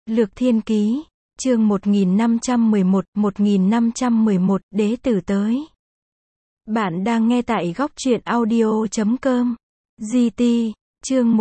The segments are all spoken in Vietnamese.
Lược Thiên Ký, chương 1511, Đế tử tới. Bạn đang nghe tại góc truyện audio.com. GT, chương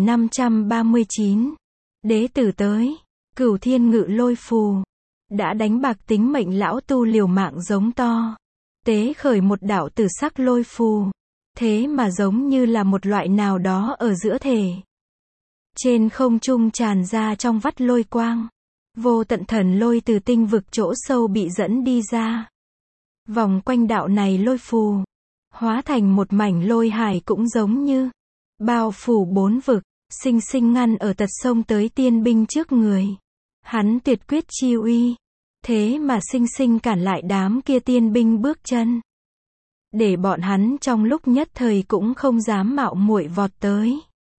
1539. Đế tử tới. Cửu Thiên Ngự Lôi Phù. Đã đánh bạc tính mệnh lão tu liều mạng giống to. Tế khởi một đạo tử sắc lôi phù. Thế mà giống như là một loại nào đó ở giữa thể. Trên không trung tràn ra trong vắt lôi quang. Vô tận thần lôi từ tinh vực chỗ sâu bị dẫn đi ra. Vòng quanh đạo này lôi phù. Hóa thành một mảnh lôi hải cũng giống như. Bao phủ bốn vực. Sinh sinh ngăn ở tật sông tới tiên binh trước người. Hắn tuyệt quyết chi uy. Thế mà sinh sinh cản lại đám kia tiên binh bước chân. Để bọn hắn trong lúc nhất thời cũng không dám mạo muội vọt tới.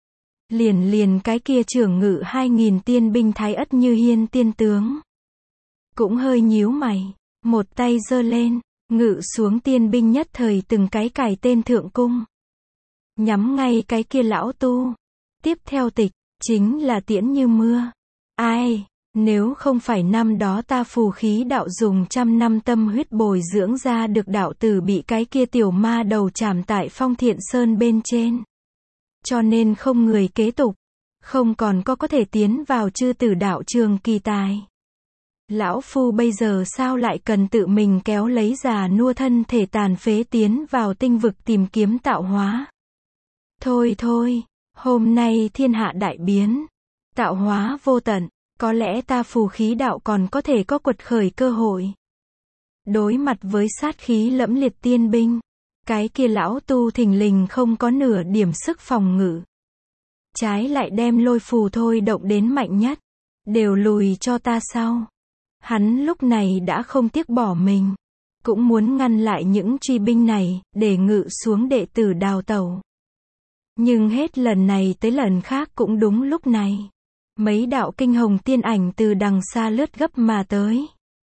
Liền cái kia trưởng ngự 2000 tiên binh Thái Ất Như Hiên tiên tướng. Cũng hơi nhíu mày, một tay giơ lên, ngự xuống tiên binh nhất thời từng cái cài tên thượng cung. Nhắm ngay cái kia lão tu. Tiếp theo tịch, chính là tiễn như mưa. Ai, nếu không phải năm đó ta phù khí đạo dùng 100 năm tâm huyết bồi dưỡng ra được đạo tử bị cái kia tiểu ma đầu chảm tại Phong Thiện Sơn bên trên. Cho nên không người kế tục, không còn có thể tiến vào chư tử đạo trường kỳ tài. Lão phu bây giờ sao lại cần tự mình kéo lấy già nua thân thể tàn phế tiến vào tinh vực tìm kiếm tạo hóa. Thôi, hôm nay thiên hạ đại biến, tạo hóa vô tận, có lẽ ta phù khí đạo còn có thể có quật khởi cơ hội. Đối mặt với sát khí lẫm liệt tiên binh. Cái kia lão tu thình lình không có nửa điểm sức phòng ngự. Trái lại đem lôi phù thôi động đến mạnh nhất. Đều lùi cho ta sau. Hắn lúc này đã không tiếc bỏ mình. Cũng muốn ngăn lại những truy binh này, để ngự xuống đệ tử đào tẩu. Nhưng hết lần này tới lần khác cũng đúng lúc này. Mấy đạo kinh hồng tiên ảnh từ đằng xa lướt gấp mà tới.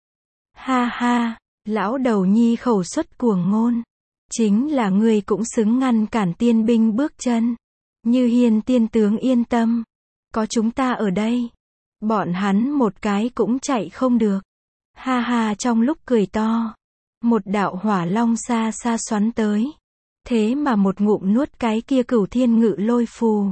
Ha ha, lão đầu nhi khẩu xuất cuồng ngôn. Chính là ngươi cũng xứng ngăn cản tiên binh bước chân. Như Hiên tiên tướng yên tâm. Có chúng ta ở đây. Bọn hắn một cái cũng chạy không được. Ha ha, trong lúc cười to. Một đạo hỏa long xa xa xoắn tới. Thế mà một ngụm nuốt cái kia Cửu Thiên Ngự Lôi Phù.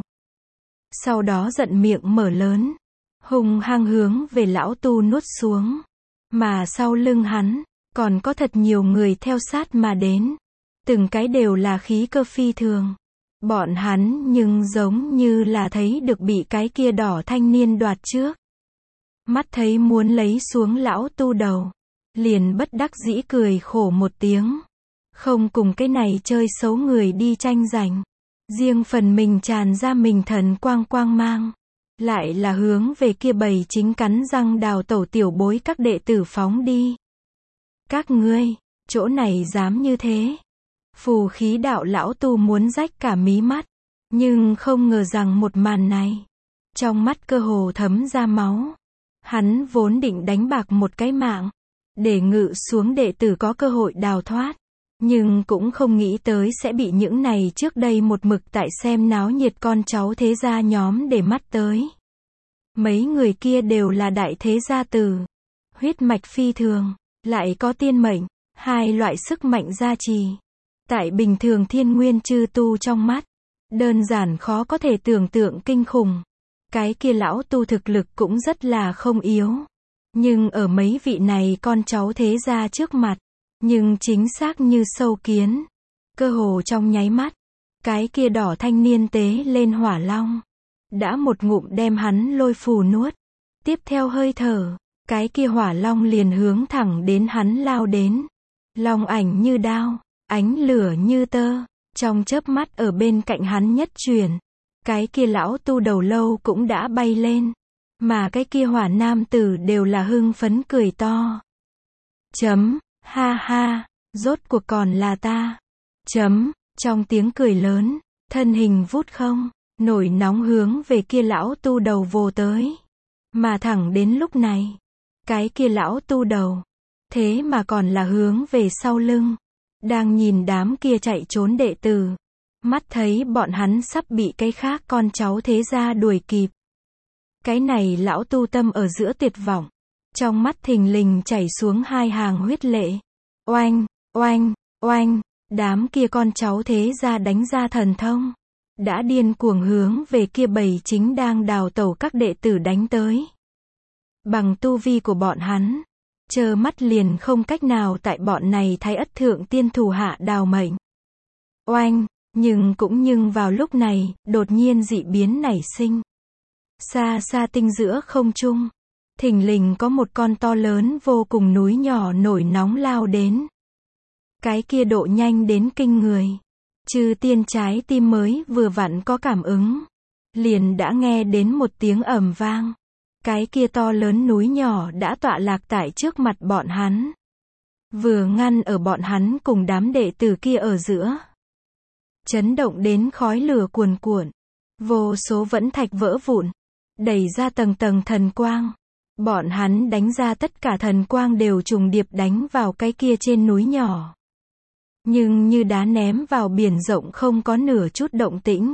Sau đó giận miệng mở lớn. Hùng hăng hướng về lão tu nuốt xuống. Mà sau lưng hắn, còn có thật nhiều người theo sát mà đến. Từng cái đều là khí cơ phi thường. Bọn hắn nhưng giống như là thấy được bị cái kia đỏ thanh niên đoạt trước. Mắt thấy muốn lấy xuống lão tu đầu. Liền bất đắc dĩ cười khổ một tiếng. Không cùng cái này chơi xấu người đi tranh giành. Riêng phần mình tràn ra mình thần quang mang. Lại là hướng về kia bầy chính cắn răng đào tẩu tiểu bối các đệ tử phóng đi. Các ngươi, chỗ này dám như thế. Phù khí đạo lão tu muốn rách cả mí mắt. Nhưng không ngờ rằng một màn này. Trong mắt cơ hồ thấm ra máu. Hắn vốn định đánh bạc một cái mạng. Để ngự xuống đệ tử có cơ hội đào thoát. Nhưng cũng không nghĩ tới sẽ bị những này trước đây một mực tại xem náo nhiệt con cháu thế gia nhóm để mắt tới. Mấy người kia đều là đại thế gia tử. Huyết mạch phi thường. Lại có tiên mệnh. Hai loại sức mạnh gia trì. Tại bình thường thiên nguyên chư tu trong mắt. Đơn giản khó có thể tưởng tượng kinh khủng. Cái kia lão tu thực lực cũng rất là không yếu. Nhưng ở mấy vị này con cháu thế gia trước mặt. Nhưng chính xác như sâu kiến. Cơ hồ trong nháy mắt. Cái kia đỏ thanh niên tế lên hỏa long. Đã một ngụm đem hắn lôi phù nuốt. Tiếp theo hơi thở. Cái kia hỏa long liền hướng thẳng đến hắn lao đến. Long ảnh như đao. Ánh lửa như tơ, trong chớp mắt ở bên cạnh hắn nhất chuyển. Cái kia lão tu đầu lâu cũng đã bay lên. Mà cái kia hỏa nam tử đều là hưng phấn cười to. Ha ha, rốt cuộc còn là ta. Trong tiếng cười lớn, thân hình vút không, nổi nóng hướng về kia lão tu đầu vồ tới. Mà thẳng đến lúc này, cái kia lão tu đầu, thế mà còn là hướng về sau lưng. Đang nhìn đám kia chạy trốn đệ tử. Mắt thấy bọn hắn sắp bị cái khác con cháu thế gia đuổi kịp. Cái này lão tu tâm ở giữa tuyệt vọng. Trong mắt thình lình chảy xuống hai hàng huyết lệ. Oanh, oanh, oanh, đám kia con cháu thế gia đánh ra thần thông. Đã điên cuồng hướng về kia bầy chính đang đào tẩu các đệ tử đánh tới. Bằng tu vi của bọn hắn, trơ mắt liền không cách nào tại bọn này Thái Ất thượng tiên thủ hạ đào mệnh. Oanh, nhưng vào lúc này, đột nhiên dị biến nảy sinh. Xa xa tinh giữa không trung, thình lình có một con to lớn vô cùng núi nhỏ nổi nóng lao đến. Cái kia độ nhanh đến kinh người. Chư tiên trái tim mới vừa vặn có cảm ứng, liền đã nghe đến một tiếng ầm vang. Cái kia to lớn núi nhỏ đã tọa lạc tại trước mặt bọn hắn. Vừa ngăn ở bọn hắn cùng đám đệ tử kia ở giữa. Chấn động đến khói lửa cuồn cuộn. Vô số vẫn thạch vỡ vụn. Đẩy ra tầng tầng thần quang. Bọn hắn đánh ra tất cả thần quang đều trùng điệp đánh vào cái kia trên núi nhỏ. Nhưng như đá ném vào biển rộng không có nửa chút động tĩnh.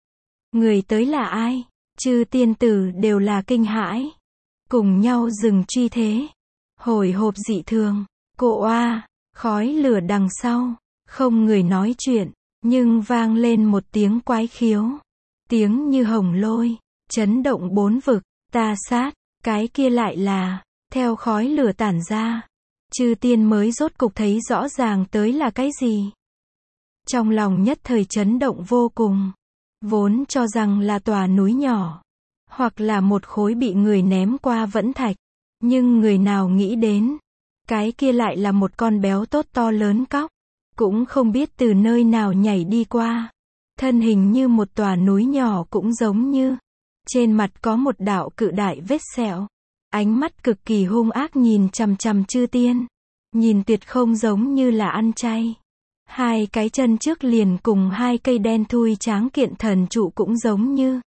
Người tới là ai? Chư tiên tử đều là kinh hãi. Cùng nhau dừng truy thế. Hồi hộp dị thường. Cộ oa, khói lửa đằng sau. Không người nói chuyện. Nhưng vang lên một tiếng quái khiếu. Tiếng như hồng lôi. Chấn động bốn vực. Ta sát. Cái kia lại là. Theo khói lửa tản ra. Chư tiên mới rốt cục thấy rõ ràng tới là cái gì. Trong lòng nhất thời chấn động vô cùng. Vốn cho rằng là tòa núi nhỏ. Hoặc là một khối bị người ném qua vẫn thạch. Nhưng người nào nghĩ đến. Cái kia lại là một con béo tốt to lớn cóc. Cũng không biết từ nơi nào nhảy đi qua. Thân hình như một tòa núi nhỏ cũng giống như. Trên mặt có một đạo cự đại vết sẹo. Ánh mắt cực kỳ hung ác nhìn chằm chằm chư tiên. Nhìn tuyệt không giống như là ăn chay. Hai cái chân trước liền cùng hai cây đen thui tráng kiện thần trụ cũng giống như.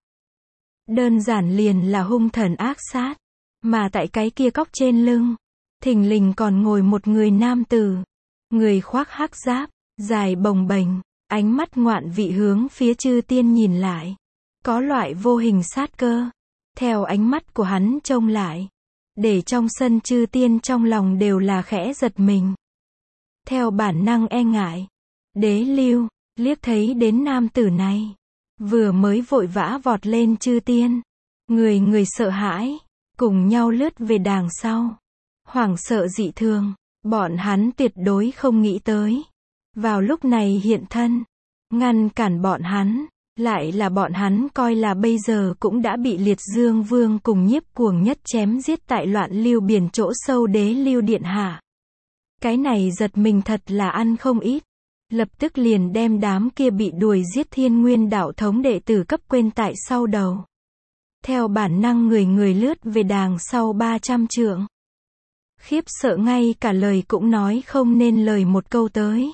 Đơn giản liền là hung thần ác sát. Mà tại cái kia cóc trên lưng. Thình lình còn ngồi một người nam tử. Người khoác hắc giáp, dài bồng bềnh. Ánh mắt ngoạn vị hướng phía chư tiên nhìn lại. Có loại vô hình sát cơ. Theo ánh mắt của hắn trông lại. Để trong sân chư tiên trong lòng đều là khẽ giật mình. Theo bản năng e ngại. Đế Lưu, liếc thấy đến nam tử này. Vừa mới vội vã vọt lên chư tiên. Người sợ hãi. Cùng nhau lướt về đàng sau. Hoảng sợ dị thường. Bọn hắn tuyệt đối không nghĩ tới. Vào lúc này hiện thân. Ngăn cản bọn hắn. Lại là bọn hắn coi là bây giờ cũng đã bị Liệt Dương Vương cùng Nhiếp Cuồng Nhất chém giết tại Loạn Lưu Biển chỗ sâu Đế Lưu điện hạ. Cái này giật mình thật là ăn không ít. Lập tức liền đem đám kia bị đuổi giết Thiên Nguyên đạo thống đệ tử cấp quên tại sau đầu. Theo bản năng người lướt về đàng sau 300 trượng. Khiếp sợ ngay cả lời cũng nói không nên lời một câu tới.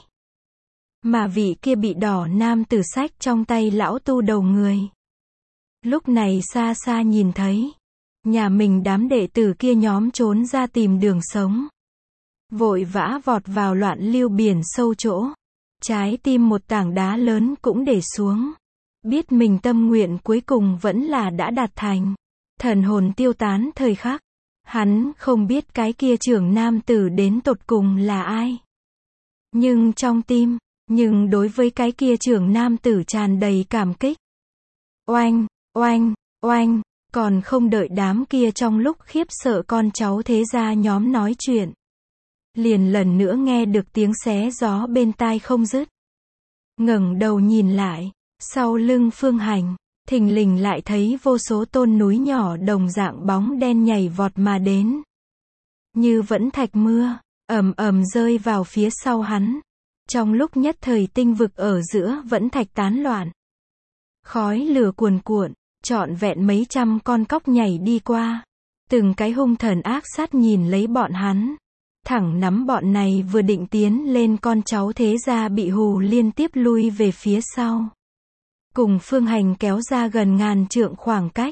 Mà vị kia bị đỏ nam tử sách trong tay lão tu đầu người. Lúc này xa xa nhìn thấy. Nhà mình đám đệ tử kia nhóm trốn ra tìm đường sống. Vội vã vọt vào Loạn Lưu Biển sâu chỗ. Trái tim một tảng đá lớn cũng để xuống. Biết mình tâm nguyện cuối cùng vẫn là đã đạt thành. Thần hồn tiêu tán thời khắc. Hắn không biết cái kia trưởng nam tử đến tột cùng là ai. Nhưng trong tim. Nhưng đối với cái kia trưởng nam tử tràn đầy cảm kích. Oanh, oanh, oanh, còn không đợi đám kia trong lúc khiếp sợ con cháu thế gia nhóm nói chuyện. Liền lần nữa nghe được tiếng xé gió bên tai không dứt. Ngẩng đầu nhìn lại, sau lưng Phương Hành, thình lình lại thấy vô số tôn núi nhỏ đồng dạng bóng đen nhảy vọt mà đến. Như vẫn thạch mưa, ầm ầm rơi vào phía sau hắn. Trong lúc nhất thời tinh vực ở giữa vẫn thạch tán loạn. Khói lửa cuồn cuộn, trọn vẹn mấy trăm con cóc nhảy đi qua. Từng cái hung thần ác sát nhìn lấy bọn hắn. Thẳng nắm bọn này vừa định tiến lên con cháu thế gia bị hù liên tiếp lui về phía sau. Cùng Phương Hành kéo ra gần ngàn trượng khoảng cách.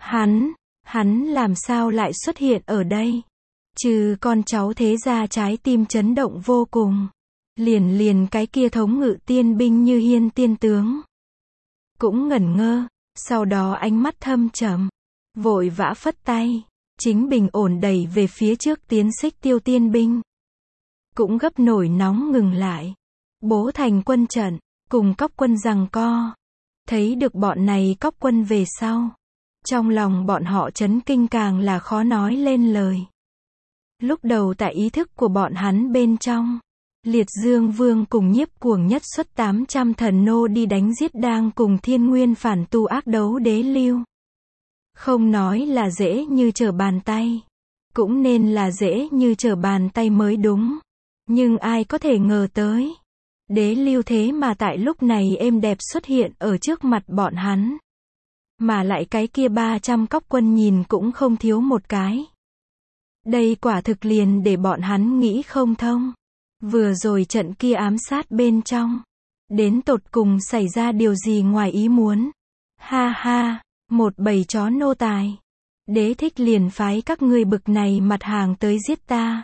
Hắn làm sao lại xuất hiện ở đây? Trừ con cháu thế gia trái tim chấn động vô cùng. Liền cái kia thống ngự tiên binh như Hiên tiên tướng. Cũng ngẩn ngơ, sau đó ánh mắt thâm trầm. vội vã phất tay, chính bình ổn đẩy về phía trước tiến xích Tiêu tiên binh. Cũng gấp nổi nóng ngừng lại. Bố thành quân trận, cùng cóc quân giằng co. Thấy được bọn này cóc quân về sau. Trong lòng bọn họ chấn kinh càng là khó nói lên lời. Lúc đầu tại ý thức của bọn hắn bên trong, Liệt Dương Vương cùng Nhiếp Cuồng Nhất xuất 800 thần nô đi đánh giết đang cùng Thiên Nguyên phản tu ác đấu Đế Lưu. Không nói là dễ như trở bàn tay, cũng nên là dễ như trở bàn tay mới đúng. Nhưng ai có thể ngờ tới, Đế Lưu thế mà tại lúc này êm đẹp xuất hiện ở trước mặt bọn hắn. Mà lại cái kia 300 cóc quân nhìn cũng không thiếu một cái. Đây quả thực liền để bọn hắn nghĩ không thông. Vừa rồi trận kia ám sát bên trong, đến tột cùng xảy ra điều gì ngoài ý muốn. Ha ha, một bầy chó nô tài. Đế thích liền phái các ngươi bực này mặt hàng tới giết ta.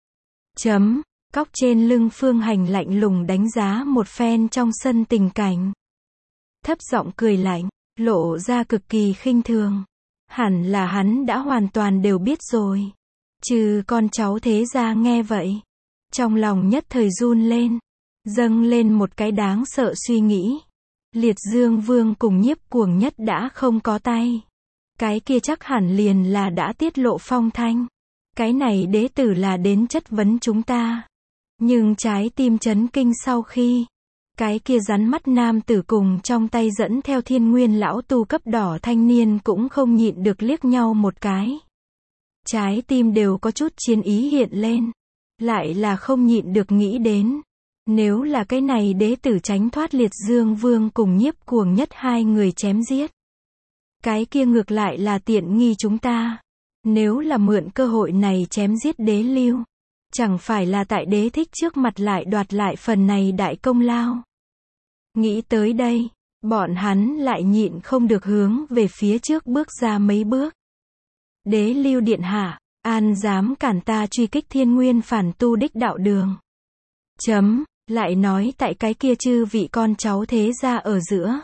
Cóc trên lưng Phương Hành lạnh lùng đánh giá một phen trong sân tình cảnh. Thấp giọng cười lạnh, lộ ra cực kỳ khinh thường. Hẳn là hắn đã hoàn toàn đều biết rồi. Trừ con cháu thế gia nghe vậy, trong lòng nhất thời run lên, dâng lên một cái đáng sợ suy nghĩ. Liệt Dương Vương cùng Nhiếp Cuồng Nhất đã không có tay. Cái kia chắc hẳn liền là đã tiết lộ phong thanh. Cái này đế tử là đến chất vấn chúng ta. Nhưng trái tim chấn kinh sau khi cái kia rắn mắt nam tử cùng trong tay dẫn theo Thiên Nguyên lão tu cấp đỏ thanh niên cũng không nhịn được liếc nhau một cái. Trái tim đều có chút chiến ý hiện lên. Lại là không nhịn được nghĩ đến. Nếu là cái này đế tử tránh thoát Liệt Dương Vương cùng Nhiếp Cuồng Nhất hai người chém giết. Cái kia ngược lại là tiện nghi chúng ta. Nếu là mượn cơ hội này chém giết Đế Lưu, chẳng phải là tại đế thích trước mặt lại đoạt lại phần này đại công lao. Nghĩ tới đây, bọn hắn lại nhịn không được hướng về phía trước bước ra mấy bước. Đế Lưu điện hạ, an dám cản ta truy kích Thiên Nguyên phản tu đích đạo đường. Lại nói tại cái kia chư vị con cháu thế gia ở giữa.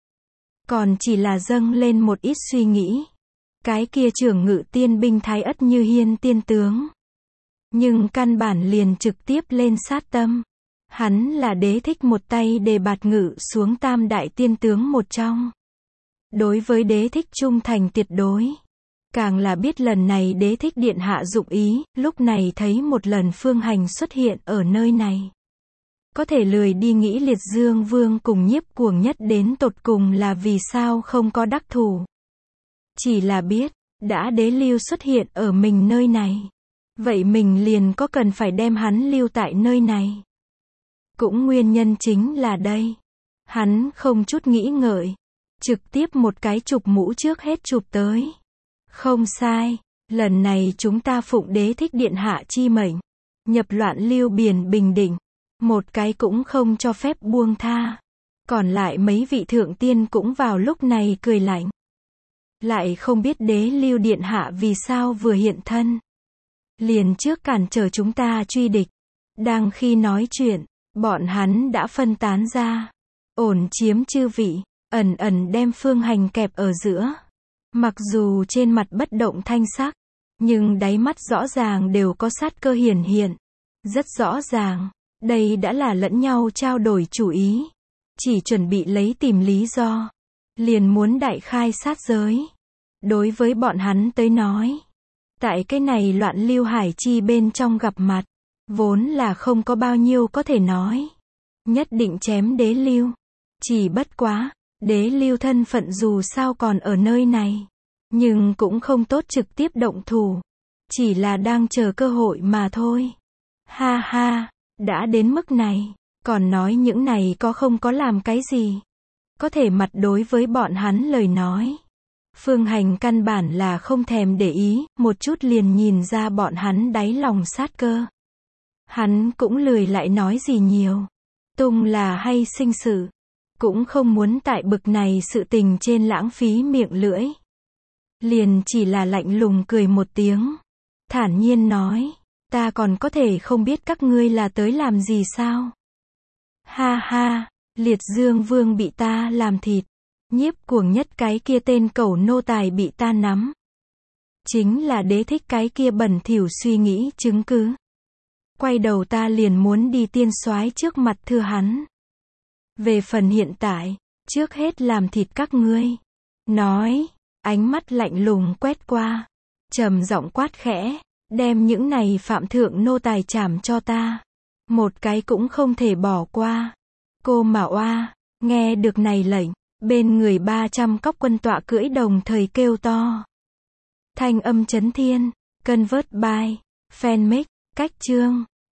Còn chỉ là dâng lên một ít suy nghĩ. Cái kia trưởng ngự tiên binh Thái Ất Như Hiên tiên tướng. Nhưng căn bản liền trực tiếp lên sát tâm. Hắn là đế thích một tay đề bạt ngự xuống tam đại tiên tướng một trong. Đối với đế thích trung thành tuyệt đối. Càng là biết lần này đế thích điện hạ dụng ý, lúc này thấy một lần Phương Hành xuất hiện ở nơi này. Có thể lười đi nghĩ Liệt Dương Vương cùng Nhiếp Cuồng Nhất đến tột cùng là vì sao không có đắc thủ. Chỉ là biết, đã Đế Lưu xuất hiện ở mình nơi này. Vậy mình liền có cần phải đem hắn lưu tại nơi này. Cũng nguyên nhân chính là đây. Hắn không chút nghĩ ngợi. Trực tiếp một cái chụp mũ trước hết chụp tới. Không sai, lần này chúng ta phụng đế thích điện hạ chi mệnh. Nhập loạn Lưu Biển bình định. Một cái cũng không cho phép buông tha. Còn lại mấy vị thượng tiên cũng vào lúc này cười lạnh. Lại không biết đế Lưu điện hạ vì sao vừa hiện thân. Liền trước cản trở chúng ta truy địch. Đang khi nói chuyện, bọn hắn đã phân tán ra. Ổn chiếm chư vị, ẩn ẩn đem Phương Hành kẹp ở giữa. Mặc dù trên mặt bất động thanh sắc, nhưng đáy mắt rõ ràng đều có sát cơ hiển hiện. Rất rõ ràng, đây đã là lẫn nhau trao đổi chủ ý. Chỉ chuẩn bị lấy tìm lý do. Liền muốn đại khai sát giới. Đối với bọn hắn tới nói. Tại cái này loạn Lưu Hải chi bên trong gặp mặt. Vốn là không có bao nhiêu có thể nói. Nhất định chém Đế Lưu. Chỉ bất quá, Đế Lưu thân phận dù sao còn ở nơi này. Nhưng cũng không tốt trực tiếp động thủ. Chỉ là đang chờ cơ hội mà thôi. Ha ha, đã đến mức này. Còn nói những này có không có làm cái gì. Có thể mặt đối với bọn hắn lời nói. Phương Hành căn bản là không thèm để ý, một chút liền nhìn ra bọn hắn đáy lòng sát cơ. Hắn cũng lười lại nói gì nhiều. Tung là hay sinh sự. Cũng không muốn tại bực này sự tình trên lãng phí miệng lưỡi. Liền chỉ là lạnh lùng cười một tiếng. Thản nhiên nói, ta còn có thể không biết các ngươi là tới làm gì sao? Ha ha, Liệt Dương Vương bị ta làm thịt. Nhiếp Cuồng Nhất cái kia tên cẩu nô tài bị ta nắm. Chính là đế thích cái kia bẩn thỉu suy nghĩ chứng cứ. Quay đầu ta liền muốn đi tiên soái trước mặt thưa hắn. Về phần hiện tại, trước hết làm thịt các ngươi. Nói, ánh mắt lạnh lùng quét qua, trầm giọng quát khẽ, đem những này phạm thượng nô tài trảm cho ta. Một cái cũng không thể bỏ qua. Cô mà oa, nghe được này lệnh, bên người 300 cóc quân tọa cưỡi đồng thời kêu to. Thanh âm chấn thiên, convert by, fanmake, cách chương.